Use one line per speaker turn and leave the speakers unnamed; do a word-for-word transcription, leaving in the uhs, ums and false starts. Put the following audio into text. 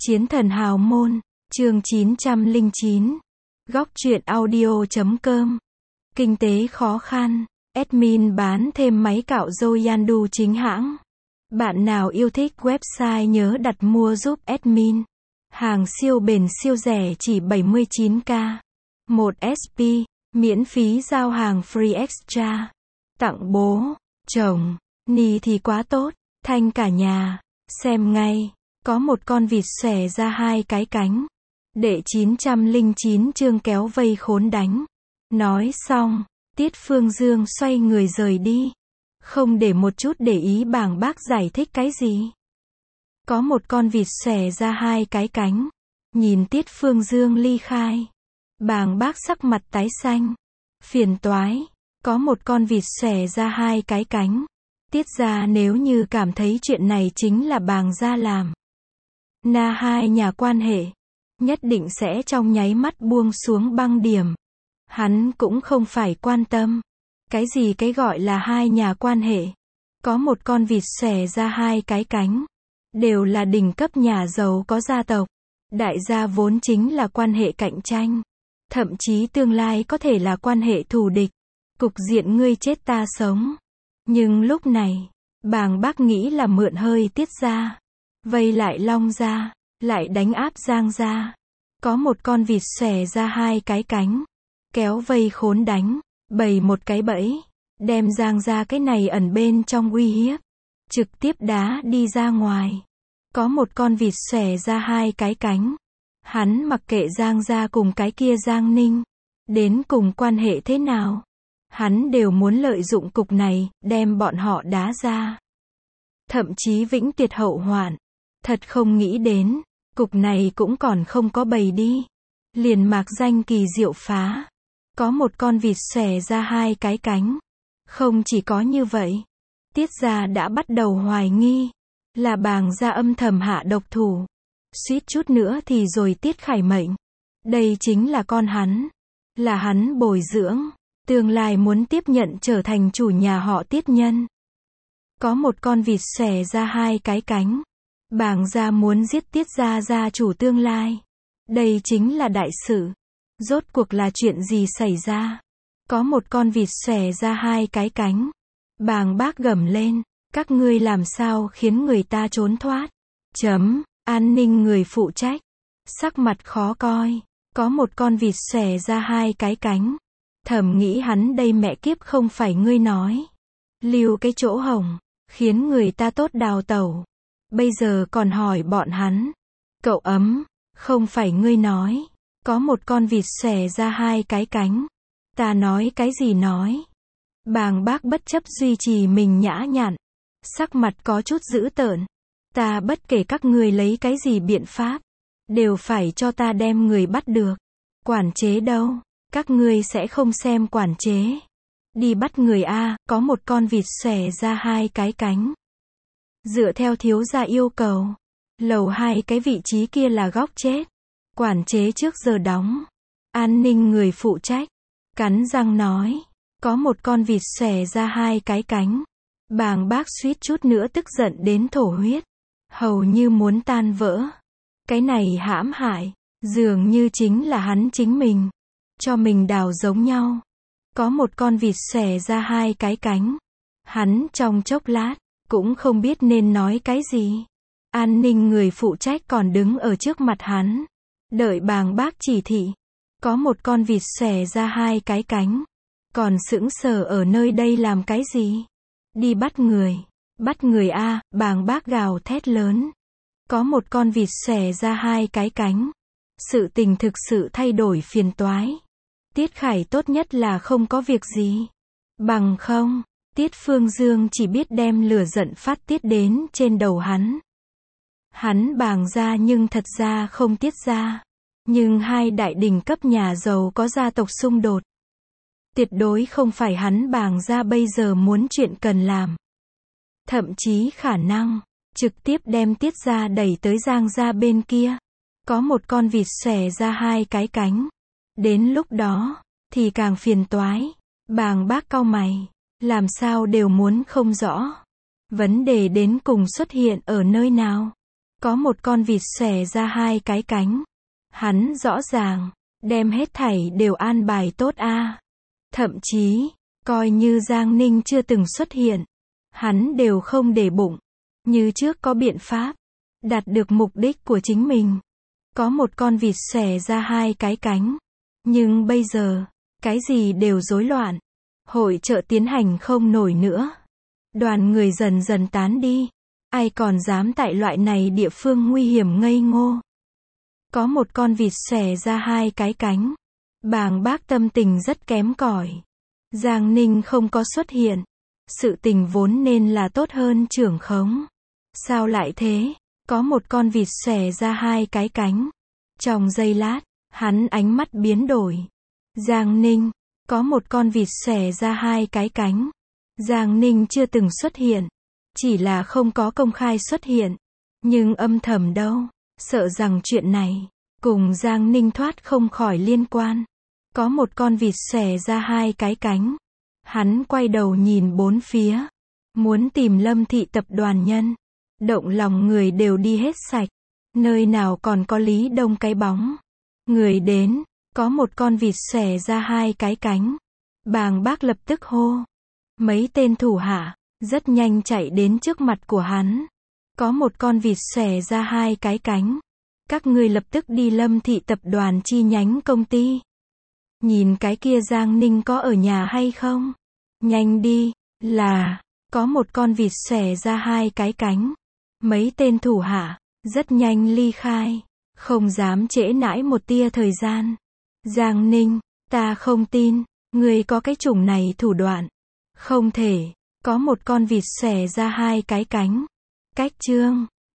Chiến thần hào môn, chương chín trăm lẻ chín. Góc truyện audio chấm com. Kinh tế khó khăn, admin bán thêm máy cạo râu Yandu chính hãng. Bạn nào yêu thích website nhớ đặt mua giúp admin. Hàng siêu bền siêu rẻ chỉ bảy mươi chín k. một ét pê, miễn phí giao hàng free extra. Tặng bố, chồng, ni thì quá tốt, thanh cả nhà. Xem ngay, có một con vịt xòe ra hai cái cánh. Đệ chín trăm lẻ chín chương kéo vây khốn đánh. Nói xong, Tiết Phương Dương xoay người rời đi. Không để một chút để ý bàng bác giải thích cái gì. Có một con vịt xòe ra hai cái cánh. Nhìn Tiết Phương Dương ly khai. Bàng bác sắc mặt tái xanh. Phiền toái. Có một con vịt xòe ra hai cái cánh. Tiết gia nếu như cảm thấy chuyện này chính là bàng gia làm. Na hai nhà quan hệ. Nhất định sẽ trong nháy mắt buông xuống băng điểm. Hắn cũng không phải quan tâm. Cái gì cái gọi là hai nhà quan hệ. Có một con vịt xòe ra hai cái cánh. Đều là đỉnh cấp nhà giàu có gia tộc. Đại gia vốn chính là quan hệ cạnh tranh. Thậm chí tương lai có thể là quan hệ thù địch. Cục diện ngươi chết ta sống. Nhưng lúc này, bàng bác nghĩ là mượn hơi Tiết gia. Vây lại Long gia, lại đánh áp Giang gia. Có một con vịt xòe ra hai cái cánh. Kéo vây khốn đánh, bày một cái bẫy. Đem Giang gia cái này ẩn bên trong uy hiếp. Trực tiếp đá đi ra ngoài. Có một con vịt xòe ra hai cái cánh. Hắn mặc kệ Giang gia cùng cái kia Giang Ninh. Đến cùng quan hệ thế nào. Hắn đều muốn lợi dụng cục này, đem bọn họ đá ra. Thậm chí vĩnh tuyệt hậu hoạn. Thật không nghĩ đến, cục này cũng còn không có bày đi. Liền mạc danh kỳ diệu phá. Có một con vịt xòe ra hai cái cánh. Không chỉ có như vậy. Tiết gia đã bắt đầu hoài nghi. Là bàng gia âm thầm hạ độc thủ. Suýt chút nữa thì rồi Tiết Khải mệnh. Đây chính là con hắn. Là hắn bồi dưỡng. Tương lai muốn tiếp nhận trở thành chủ nhà họ Tiết nhân. Có một con vịt xòe ra hai cái cánh. Bàng gia muốn giết Tiết gia gia chủ tương lai. Đây chính là đại sự. Rốt cuộc là chuyện gì xảy ra? Có một con vịt xòe ra hai cái cánh. Bàng bác gầm lên. Các ngươi làm sao khiến người ta trốn thoát? Chấm, an ninh người phụ trách. Sắc mặt khó coi. Có một con vịt xòe ra hai cái cánh. Thầm nghĩ hắn đây mẹ kiếp không phải ngươi nói. Lưu cái chỗ hổng. Khiến người ta tốt đào tẩu. Bây giờ còn hỏi bọn hắn. Cậu ấm, không phải ngươi nói. Có một con vịt xòe ra hai cái cánh. Ta nói cái gì nói. Bàng bác bất chấp duy trì mình nhã nhặn. Sắc mặt có chút dữ tợn. Ta bất kể các ngươi lấy cái gì biện pháp. Đều phải cho ta đem người bắt được. Quản chế đâu? Các ngươi sẽ không xem quản chế. Đi bắt người A, có một con vịt xòe ra hai cái cánh. Dựa theo thiếu gia yêu cầu. Lầu hai cái vị trí kia là góc chết. Quản chế trước giờ đóng. An ninh người phụ trách. Cắn răng nói. Có một con vịt xòe ra hai cái cánh. Bàng bác suýt chút nữa tức giận đến thổ huyết. Hầu như muốn tan vỡ. Cái này hãm hại. Dường như chính là hắn chính mình. Cho mình đào giống nhau. Có một con vịt xòe ra hai cái cánh. Hắn trong chốc lát. Cũng không biết nên nói cái gì. An ninh người phụ trách còn đứng ở trước mặt hắn. Đợi bàng bác chỉ thị. Có một con vịt xòe ra hai cái cánh. Còn sững sờ ở nơi đây làm cái gì? Đi bắt người. Bắt người A, bàng bác gào thét lớn. Có một con vịt xòe ra hai cái cánh. Sự tình thực sự thay đổi phiền toái. Tiết Khải tốt nhất là không có việc gì. Bằng không, Tiết Phương Dương chỉ biết đem lửa giận phát tiết đến trên đầu hắn. Hắn bàng gia nhưng thật ra không Tiết gia. Nhưng hai đại đỉnh cấp nhà giàu có gia tộc xung đột. Tuyệt đối không phải hắn bàng gia bây giờ muốn chuyện cần làm. Thậm chí khả năng, trực tiếp đem Tiết gia đẩy tới Giang gia bên kia. Có một con vịt xòe ra hai cái cánh. Đến lúc đó, thì càng phiền toái. Bàng bác cau mày. Làm sao đều muốn không rõ. Vấn đề đến cùng xuất hiện ở nơi nào. Có một con vịt xòe ra hai cái cánh. Hắn rõ ràng, đem hết thảy đều an bài tốt a. Thậm chí, coi như Giang Ninh chưa từng xuất hiện, hắn đều không để bụng. Như trước có biện pháp, đạt được mục đích của chính mình. Có một con vịt xòe ra hai cái cánh. Nhưng bây giờ, cái gì đều rối loạn. Hội chợ tiến hành không nổi nữa. Đoàn người dần dần tán đi. Ai còn dám tại loại này địa phương nguy hiểm ngây ngô. Có một con vịt xòe ra hai cái cánh. Bàng Bác tâm tình rất kém cỏi. Giang Ninh không có xuất hiện. Sự tình vốn nên là tốt hơn trưởng khống. Sao lại thế? Có một con vịt xòe ra hai cái cánh. Trong giây lát, hắn ánh mắt biến đổi. Giang Ninh, có một con vịt xòe ra hai cái cánh. Giang Ninh chưa từng xuất hiện. Chỉ là không có công khai xuất hiện. Nhưng âm thầm đâu, sợ rằng chuyện này, cùng Giang Ninh thoát không khỏi liên quan. Có một con vịt xòe ra hai cái cánh. Hắn quay đầu nhìn bốn phía. Muốn tìm Lâm Thị tập đoàn nhân. Động lòng người đều đi hết sạch. Nơi nào còn có Lý Đông cái bóng. Người đến, có một con vịt xòe ra hai cái cánh. Bàng Bác lập tức hô. Mấy tên thủ hạ, rất nhanh chạy đến trước mặt của hắn. Có một con vịt xòe ra hai cái cánh. Các ngươi lập tức đi Lâm Thị tập đoàn chi nhánh công ty. Nhìn cái kia Giang Ninh có ở nhà hay không? Nhanh đi, là, có một con vịt xòe ra hai cái cánh. Mấy tên thủ hạ, rất nhanh ly khai. Không dám trễ nãi một tia thời gian. Giang Ninh, ta không tin, ngươi có cái chủng này thủ đoạn. Không thể, có một con vịt xòe ra hai cái cánh. Cách chương